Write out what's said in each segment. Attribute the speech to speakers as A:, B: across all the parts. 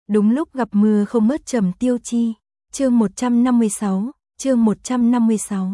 A: Đúng lúc gặp mưa không mất Trầm Tiêu Chi. Chương 156, chương 156.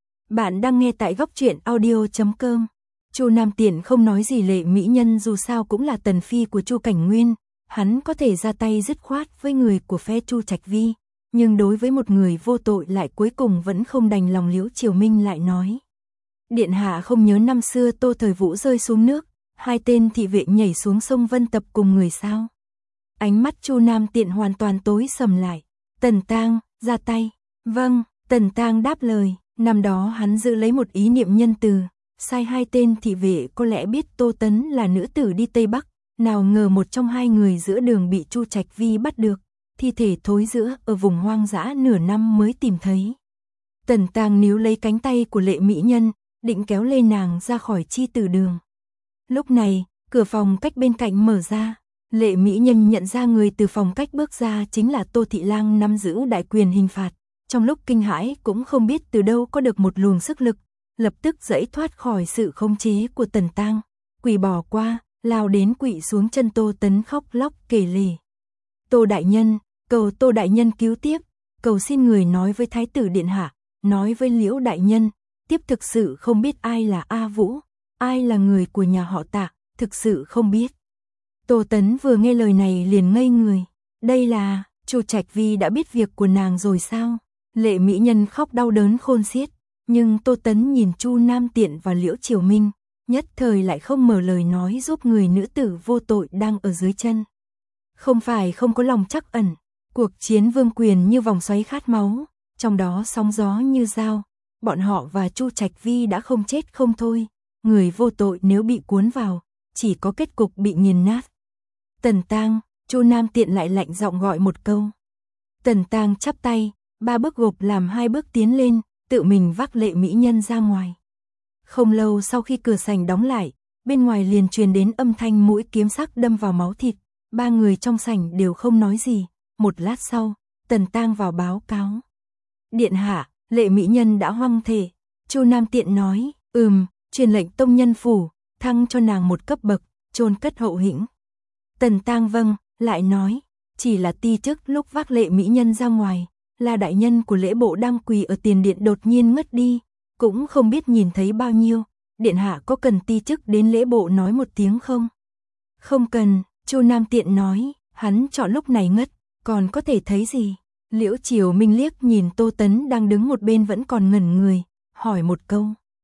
A: Bạn đang nghe tại góc truyện audio.com. Chu Nam Tiện không nói gì Lệ Mỹ Nhân dù sao cũng là tần phi của Chu Cảnh Nguyên, hắn có thể ra tay dứt khoát với người của phe Chu Trạch Vi, nhưng đối với một người vô tội lại cuối cùng vẫn không đành lòng. Liễu Triều Minh lại nói: Điện hạ không nhớ năm xưa Tô Thời Vũ rơi xuống nước, hai tên thị vệ nhảy xuống sông Vân Tập cùng người sao? Ánh mắt Chu Nam Tiện hoàn toàn tối sầm lại. Tần Tang, ra tay. Vâng, Tần Tang đáp lời. Năm đó hắn giữ lấy một ý niệm nhân từ, sai hai tên thị vệ có lẽ biết Tô Tấn là nữ tử đi Tây Bắc, nào ngờ một trong hai người giữa đường bị Chu Trạch Vi bắt được, thi thể thối rữa ở vùng hoang dã nửa năm mới tìm thấy. Tần Tang níu lấy cánh tay của Lệ Mỹ Nhân, định kéo lê nàng ra khỏi chi tử đường. Lúc này, cửa phòng cách bên cạnh mở ra. Lệ Mỹ Nhân nhận ra người từ phòng cách bước ra chính là Tô Thị Lang nắm giữ đại quyền hình phạt. Trong lúc kinh hãi cũng không biết từ đâu có được một luồng sức lực, lập tức giãy thoát khỏi sự khống chế của Tần Tang, quỳ bỏ qua, lao đến quỵ xuống chân Tô Tấn khóc lóc kể lể. Tô đại nhân, cầu Tô đại nhân cứu tiếp, cầu xin người nói với Thái tử điện hạ, nói với Liễu đại nhân, tiếp thực sự không biết ai là A Vũ, ai là người của nhà họ Tạ, thực sự không biết. Tô Tấn vừa nghe lời này liền ngây người, đây là, Chu Trạch Vi đã biết việc của nàng rồi sao? Lệ Mỹ Nhân khóc đau đớn khôn xiết, nhưng Tô Tấn nhìn Chu Nam Tiện và Liễu Triều Minh, nhất thời lại không mở lời nói giúp người nữ tử vô tội đang ở dưới chân. Không phải không có lòng trắc ẩn, cuộc chiến vương quyền như vòng xoáy khát máu, trong đó sóng gió như dao, bọn họ và Chu Trạch Vi đã không chết không thôi, người vô tội nếu bị cuốn vào, chỉ có kết cục bị nghiền nát. Tần Tang, Chu Nam Tiện lại lạnh giọng gọi một câu. Tần Tang chắp tay, ba bước gộp làm hai bước tiến lên, tự mình vác Lệ Mỹ Nhân ra ngoài. Không lâu sau khi cửa sảnh đóng lại, bên ngoài liền truyền đến âm thanh mũi kiếm sắc đâm vào máu thịt, ba người trong sảnh đều không nói gì. Một lát sau, Tần Tang vào báo cáo. Điện hạ, Lệ Mỹ Nhân đã hoang thể. Chu Nam Tiện nói, truyền lệnh tông nhân phủ, thăng cho nàng một cấp bậc, chôn cất hậu hĩnh. Tần Tang vâng, lại nói, chỉ là ti chức lúc vác Lệ Mỹ Nhân ra ngoài, là đại nhân của lễ bộ đang quỳ ở tiền điện đột nhiên ngất đi, cũng không biết nhìn thấy bao nhiêu, điện hạ có cần ti chức đến lễ bộ nói một tiếng không? Không cần, Chu Nam Tiện nói, hắn chọn lúc này ngất, còn có thể thấy gì? Liễu Triều Minh liếc nhìn Tô Tấn đang đứng một bên vẫn còn ngẩn người, hỏi một câu.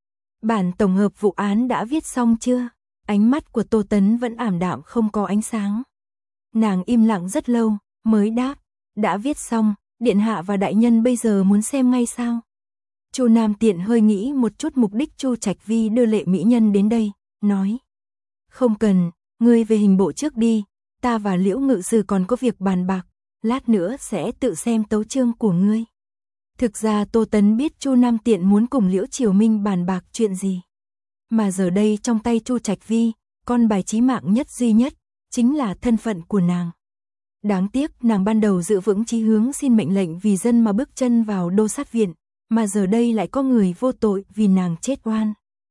A: Bản tổng hợp vụ án đã viết xong chưa? Ánh mắt của Tô Tấn vẫn ảm đạm không có ánh sáng. Nàng im lặng rất lâu, mới đáp, đã viết xong, điện hạ và đại nhân bây giờ muốn xem ngay sao? Chu Nam Tiện hơi nghĩ một chút mục đích Chu Trạch Vi đưa Lệ Mỹ Nhân đến đây, nói. Không cần, ngươi về hình bộ trước đi, ta và Liễu ngự sử còn có việc bàn bạc, lát nữa sẽ tự xem tấu chương của ngươi. Thực ra Tô Tấn biết Chu Nam Tiện muốn cùng Liễu Triều Minh bàn bạc chuyện gì. Mà giờ đây trong tay Chu Trạch Vi, con bài chí mạng nhất duy nhất, chính là thân phận của nàng. Đáng tiếc nàng ban đầu giữ vững chí hướng xin mệnh lệnh vì dân mà bước chân vào đô sát viện, mà giờ đây lại có người vô tội vì nàng chết oan.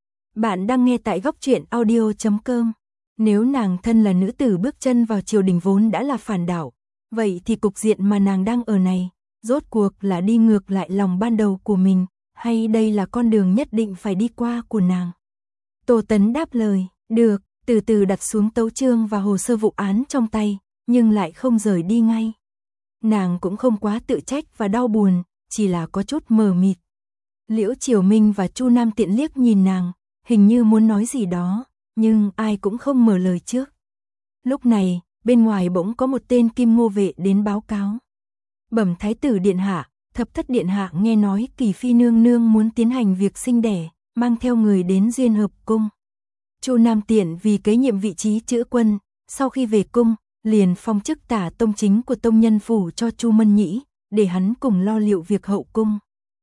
A: Bạn đang nghe tại góc truyện audio.com. Nếu nàng thân là nữ tử bước chân vào triều đình vốn đã là phản đảo, vậy thì cục diện mà nàng đang ở này, rốt cuộc là đi ngược lại lòng ban đầu của mình, hay đây là con đường nhất định phải đi qua của nàng? Tô Tấn đáp lời, được, từ từ đặt xuống tấu chương và hồ sơ vụ án trong tay, nhưng lại không rời đi ngay. Nàng cũng không quá tự trách và đau buồn, chỉ là có chút mờ mịt. Liễu Triều Minh và Chu Nam Tiện liếc nhìn nàng, hình như muốn nói gì đó, nhưng ai cũng không mở lời trước. Lúc này, bên ngoài bỗng có một tên kim ngô vệ đến báo cáo. Bẩm Thái tử điện hạ, Thập thất điện hạ nghe nói Kỳ Phi nương nương muốn tiến hành việc sinh đẻ, mang theo người đến Duyên Hợp cung. Chu Nam Tiện vì kế nhiệm vị trí chữ quân, sau khi về cung, liền phong chức tả tông chính của tông nhân phủ cho Chu Mân Nhĩ, để hắn cùng lo liệu việc hậu cung.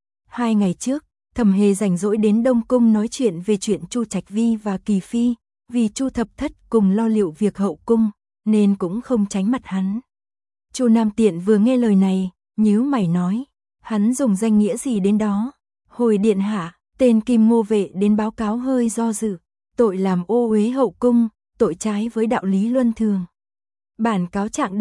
A: 2 ngày trước, Thẩm Hề rảnh rỗi đến Đông cung nói chuyện về chuyện Chu Trạch Vi và Kỳ Phi, vì Chu Thập thất cùng lo liệu việc hậu cung, nên cũng không tránh mặt hắn. Chu Nam Tiện vừa nghe lời này, nhíu mày nói, hắn dùng danh nghĩa gì đến đó? Hồi điện hạ, tên kim ngô vệ đến báo cáo hơi do dự, tội làm ô uế hậu cung, tội trái với đạo lý luân thường. Bản cáo trạng đâu?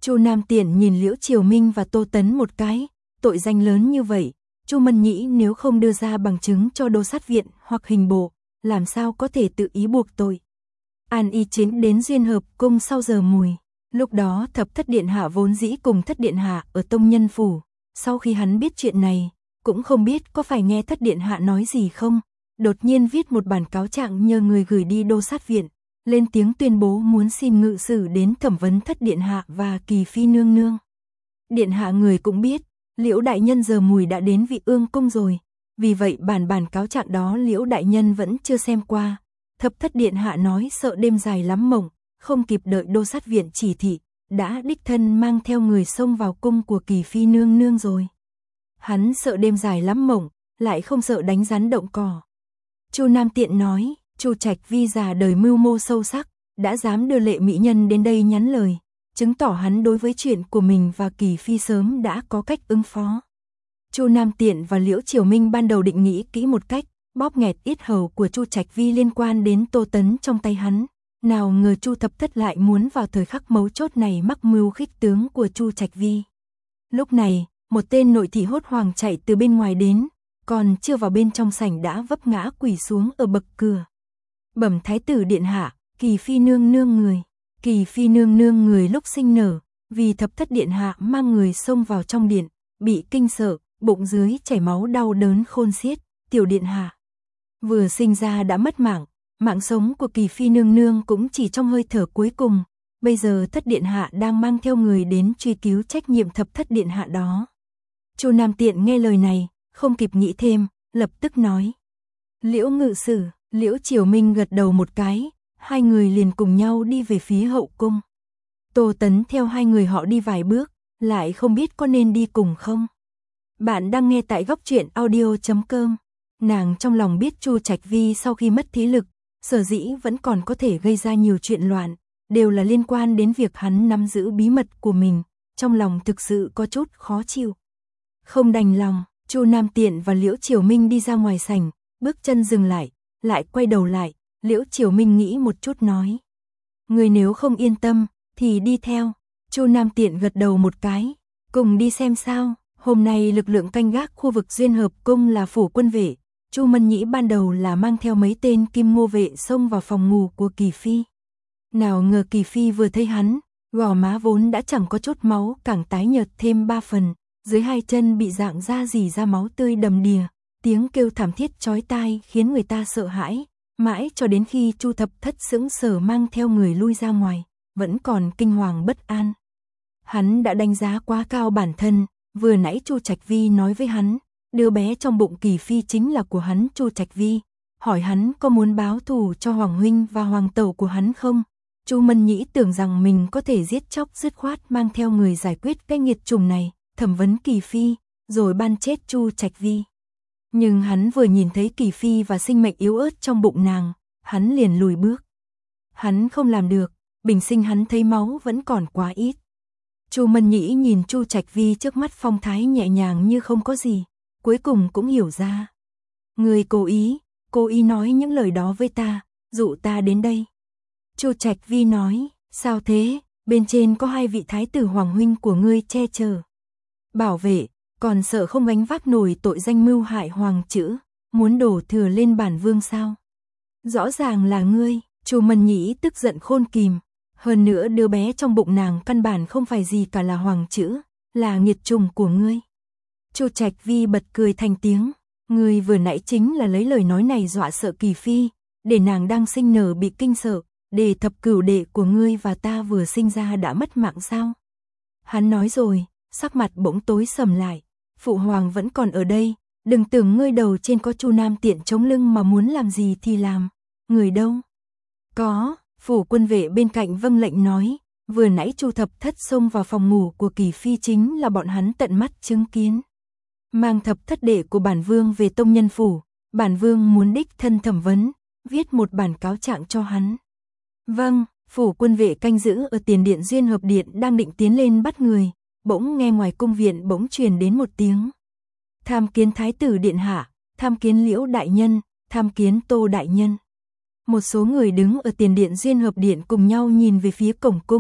A: Chu Nam Tiện nhìn Liễu Triều Minh và Tô Tấn một cái, tội danh lớn như vậy, Chu Mân Nhĩ nếu không đưa ra bằng chứng cho đô sát viện hoặc hình bộ, làm sao có thể tự ý buộc tội. An Y Chính đến Duyên Hợp Cung sau giờ mùi, lúc đó Thập Thất Điện Hạ vốn dĩ cùng Thất Điện Hạ ở Tông Nhân Phủ, sau khi hắn biết chuyện này, cũng không biết có phải nghe Thất Điện Hạ nói gì không, đột nhiên viết một bản cáo trạng nhờ người gửi đi đô sát viện, lên tiếng tuyên bố muốn xin ngự sử đến thẩm vấn Thất Điện Hạ và Kỳ Phi nương nương. Điện Hạ người cũng biết, Liễu đại nhân giờ mùi đã đến Vị Ương Cung rồi, vì vậy bản cáo trạng đó Liễu đại nhân vẫn chưa xem qua. Thập Thất Điện Hạ nói sợ đêm dài lắm mộng, không kịp đợi đô sát viện chỉ thị, đã đích thân mang theo người xông vào cung của Kỳ Phi nương nương rồi. Hắn sợ đêm dài lắm mộng, lại không sợ đánh rắn động cỏ. Chu Nam Tiện nói, Chu Trạch Vi già đời mưu mô sâu sắc, đã dám đưa Lệ mỹ nhân đến đây nhắn lời, chứng tỏ hắn đối với chuyện của mình và Kỳ Phi sớm đã có cách ứng phó. Chu Nam Tiện và Liễu Triều Minh ban đầu định nghĩ kỹ một cách, bóp nghẹt yết hầu của Chu Trạch Vi liên quan đến Tô Tấn trong tay hắn. Nào ngờ Chu Thập Thất lại muốn vào thời khắc mấu chốt này mắc mưu khích tướng của Chu Trạch Vi. Lúc này, một tên nội thị hốt hoảng chạy từ bên ngoài đến, còn chưa vào bên trong sảnh đã vấp ngã quỳ xuống ở bậc cửa. Bẩm Thái tử điện hạ, Kỳ Phi nương nương người. Kỳ Phi nương nương người lúc sinh nở, vì Thập Thất điện hạ mang người xông vào trong điện, bị kinh sợ, bụng dưới chảy máu đau đớn khôn xiết, tiểu điện hạ vừa sinh ra đã mất mạng, mạng sống của Kỳ Phi nương nương cũng chỉ trong hơi thở cuối cùng, bây giờ Thất điện hạ đang mang theo người đến truy cứu trách nhiệm Thập Thất điện hạ đó. Chu Nam Tiện nghe lời này, không kịp nghĩ thêm, lập tức nói: Liễu ngự sử. Liễu Triều Minh gật đầu một cái, hai người liền cùng nhau đi về phía hậu cung. Tô Tấn theo hai người họ đi vài bước, lại không biết có nên đi cùng không. Bạn đang nghe tại góc truyện audio.com. Nàng trong lòng biết Chu Trạch Vi sau khi mất thế lực, sở dĩ vẫn còn có thể gây ra nhiều chuyện loạn, đều là liên quan đến việc hắn nắm giữ bí mật của mình, trong lòng thực sự có chút khó chịu. Không đành lòng, Chu Nam Tiện và Liễu Triều Minh đi ra ngoài sảnh, bước chân dừng lại quay đầu lại, Liễu Triều Minh nghĩ một chút nói: Người nếu không yên tâm, thì đi theo. Chu Nam Tiện gật đầu một cái, cùng đi xem sao. Hôm nay lực lượng canh gác khu vực Duyên Hợp Cung là phủ quân vệ, Chu Mân Nhĩ ban đầu là mang theo mấy tên kim ngô vệ xông vào phòng ngủ của Kỳ Phi. Nào ngờ Kỳ Phi vừa thấy hắn, gò má vốn đã chẳng có chút máu càng tái nhợt thêm 3 phần, dưới hai chân bị rạng ra rỉ ra máu tươi đầm đìa, tiếng kêu thảm thiết chói tai khiến người ta sợ hãi, mãi cho đến khi Chu Thập Thất sững sờ mang theo người lui ra ngoài, vẫn còn kinh hoàng bất an. Hắn đã đánh giá quá cao bản thân, vừa nãy Chu Trạch Vi nói với hắn, đứa bé trong bụng Kỳ Phi chính là của hắn Chu Trạch Vi, hỏi hắn có muốn báo thù cho Hoàng huynh và Hoàng tẩu của hắn không. Chu Mân Nhĩ tưởng rằng mình có thể giết chóc dứt khoát mang theo người giải quyết cái nghiệt chủng này, thẩm vấn Kỳ Phi, rồi ban chết Chu Trạch Vi. Nhưng hắn vừa nhìn thấy Kỳ Phi và sinh mệnh yếu ớt trong bụng nàng, hắn liền lùi bước. Hắn không làm được, bình sinh hắn thấy máu vẫn còn quá ít. Chu Mân Nhĩ nhìn Chu Trạch Vi trước mắt phong thái nhẹ nhàng như không có gì, cuối cùng cũng hiểu ra. Người cố ý nói những lời đó với ta, dụ ta đến đây. Chu Trạch Vi nói, sao thế, bên trên có 2 vị thái tử hoàng huynh của ngươi che chở, bảo vệ, còn sợ không gánh vác nổi tội danh mưu hại hoàng chữ, muốn đổ thừa lên bản vương sao? Rõ ràng là ngươi. Chu Mân Nhĩ tức giận khôn kìm, hơn nữa đứa bé trong bụng nàng căn bản không phải gì cả là hoàng chữ, là nghiệt chủng của ngươi. Chu Trạch Vi bật cười thành tiếng, ngươi vừa nãy chính là lấy lời nói này dọa sợ Kỳ Phi, để nàng đang sinh nở bị kinh sợ, để thập cửu đệ của ngươi và ta vừa sinh ra đã mất mạng sao? Hắn nói rồi, sắc mặt bỗng tối sầm lại, phụ hoàng vẫn còn ở đây, đừng tưởng ngươi đầu trên có Chu Nam Tiện chống lưng mà muốn làm gì thì làm. Người đâu? Có, phủ quân vệ bên cạnh vâng lệnh nói, vừa nãy Chu Thập Thất xông vào phòng ngủ của Kỳ Phi chính là bọn hắn tận mắt chứng kiến. Mang Thập Thất đệ của bản vương về Tông Nhân phủ, bản vương muốn đích thân thẩm vấn, viết một bản cáo trạng cho hắn. Vâng, phủ quân vệ canh giữ ở tiền điện Duyên Hợp Điện đang định tiến lên bắt người, bỗng nghe ngoài cung viện bỗng truyền đến một tiếng. Tham kiến thái tử điện hạ, tham kiến Liễu đại nhân, tham kiến Tô đại nhân. Một số người đứng ở tiền điện Duyên Hợp Điện cùng nhau nhìn về phía cổng cung,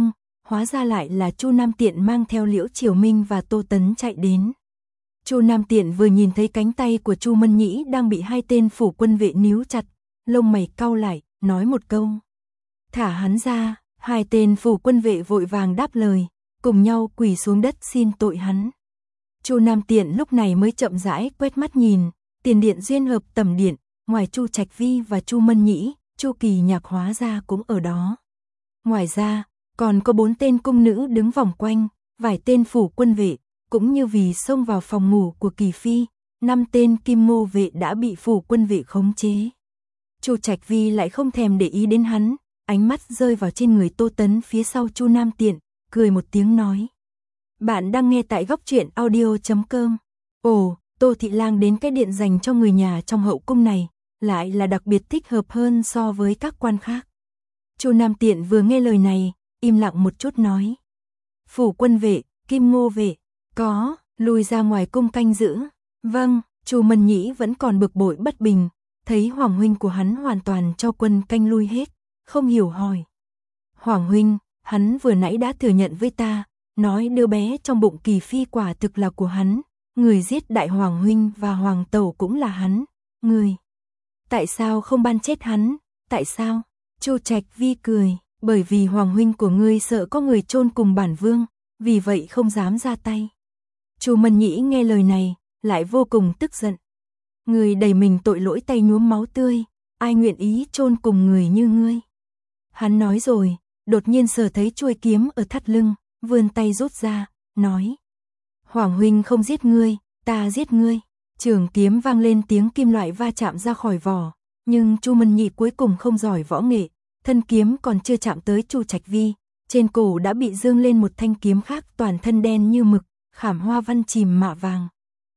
A: hóa ra lại là Chu Nam Tiện mang theo Liễu Triều Minh và Tô Tấn chạy đến. Chu Nam Tiện vừa nhìn thấy cánh tay của Chu Mân Nhĩ đang bị hai tên phủ quân vệ níu chặt, lông mày cau lại, nói một câu. Thả hắn ra, hai tên phủ quân vệ vội vàng đáp lời, cùng nhau quỳ xuống đất xin tội hắn. Chu Nam Tiện lúc này mới chậm rãi quét mắt nhìn, tiền điện duyên hợp tầm điện, ngoài Chu Trạch Vi và Chu Mân Nhĩ, Chu Kỳ Nhạc hóa ra cũng ở đó. Ngoài ra, còn có 4 tên cung nữ đứng vòng quanh, vài tên phủ quân vệ, cũng như vì xông vào phòng ngủ của Kỳ Phi, 5 tên Kim Ngô vệ đã bị phủ quân vệ khống chế. Chu Trạch Vi lại không thèm để ý đến hắn, ánh mắt rơi vào trên người Tô Tấn phía sau Chu Nam Tiện, cười một tiếng nói. Bạn đang nghe tại góc truyện audio.com. Ồ, Tô Thị Lang đến cái điện dành cho người nhà trong hậu cung này, lại là đặc biệt thích hợp hơn so với các quan khác. Chu Nam Tiện vừa nghe lời này, im lặng một chút nói. Phủ quân vệ, Kim Ngô vệ, có, lùi ra ngoài cung canh giữ. Vâng, Chu Mân Nhĩ vẫn còn bực bội bất bình, thấy Hoàng huynh của hắn hoàn toàn cho quân canh lui hết, không hiểu hỏi. Hoàng huynh, hắn vừa nãy đã thừa nhận với ta, nói đứa bé trong bụng Kỳ Phi quả thực là của hắn, người giết đại hoàng huynh và hoàng tẩu cũng là hắn, người. Tại sao không ban chết hắn, tại sao? Chu Trạch Vi cười, bởi vì hoàng huynh của ngươi sợ có người chôn cùng bản vương, vì vậy không dám ra tay. Chu Mân Nhĩ nghe lời này, lại vô cùng tức giận. Người đầy mình tội lỗi tay nhuốm máu tươi, ai nguyện ý chôn cùng người như ngươi? Hắn nói rồi, đột nhiên sờ thấy chuôi kiếm ở thắt lưng, vươn tay rút ra, nói. Hoàng huynh không giết ngươi, ta giết ngươi. Trường kiếm vang lên tiếng kim loại va chạm ra khỏi vỏ, nhưng Chu Mân Nhĩ cuối cùng không giỏi võ nghệ, thân kiếm còn chưa chạm tới Chu Trạch Vi, trên cổ đã bị dương lên một thanh kiếm khác toàn thân đen như mực, khảm hoa văn chìm mạ vàng.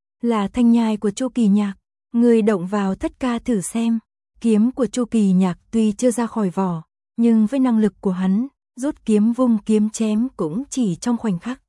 A: Là thanh nhai của Chu Kỳ Nhạc, người động vào thất ca thử xem. Kiếm của Chu Kỳ Nhạc tuy chưa ra khỏi vỏ, nhưng với năng lực của hắn, rút kiếm vung kiếm chém cũng chỉ trong khoảnh khắc.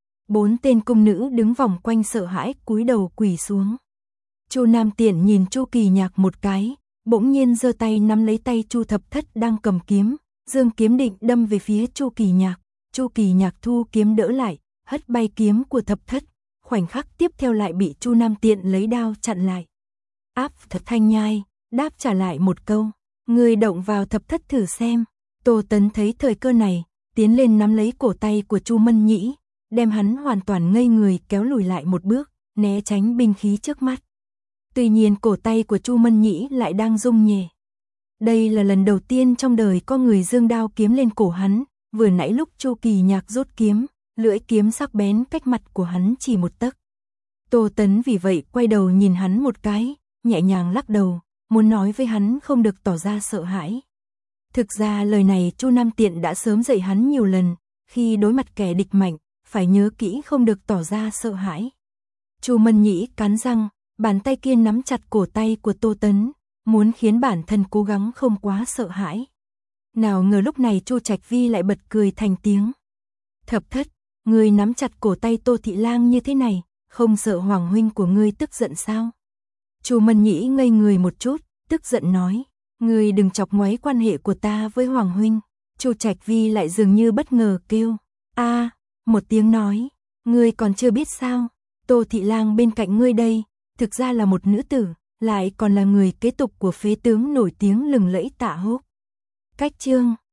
A: 4 tên cung nữ đứng vòng quanh sợ hãi cúi đầu quỳ xuống. Chu Nam Tiện nhìn Chu Kỳ Nhạc một cái, bỗng nhiên giơ tay nắm lấy tay Chu Thập Thất đang cầm kiếm, dương kiếm định đâm về phía Chu Kỳ Nhạc. Chu Kỳ Nhạc thu kiếm đỡ lại, hất bay kiếm của Thập Thất, khoảnh khắc tiếp theo lại bị Chu Nam Tiện lấy đao chặn lại. Áp thật thanh nhai, đáp trả lại một câu, người động vào Thập Thất thử xem. Tô Tấn thấy thời cơ này, tiến lên nắm lấy cổ tay của Chu Mân Nhĩ, đem hắn hoàn toàn ngây người kéo lùi lại một bước, né tránh binh khí trước mắt. Tuy nhiên cổ tay của Chu Mân Nhĩ lại đang rung nhẹ. Đây là lần đầu tiên trong đời có người giương đao kiếm lên cổ hắn, vừa nãy lúc Chu Kỳ Nhạc rút kiếm, lưỡi kiếm sắc bén cách mặt của hắn chỉ một tấc. Tô Tấn vì vậy quay đầu nhìn hắn một cái, nhẹ nhàng lắc đầu, muốn nói với hắn không được tỏ ra sợ hãi. Thực ra lời này Chu Nam Tiện đã sớm dạy hắn nhiều lần, khi đối mặt kẻ địch mạnh, phải nhớ kỹ không được tỏ ra sợ hãi. Chu Mân Nhĩ cắn răng, bàn tay kia nắm chặt cổ tay của Tô Tấn, muốn khiến bản thân cố gắng không quá sợ hãi. Nào ngờ lúc này Chu Trạch Vi lại bật cười thành tiếng. Thập Thất, ngươi nắm chặt cổ tay Tô Thị Lang như thế này, không sợ hoàng huynh của ngươi tức giận sao? Chu Mân Nhĩ ngây người một chút, tức giận nói, ngươi đừng chọc ngoáy quan hệ của ta với hoàng huynh. Chu Trạch Vi lại dường như bất ngờ kêu, a, một tiếng nói, ngươi còn chưa biết sao? Tô Thị Lang bên cạnh ngươi đây, thực ra là một nữ tử, lại còn là người kế tục của phế tướng nổi tiếng lừng lẫy Tạ Húc. Cách chương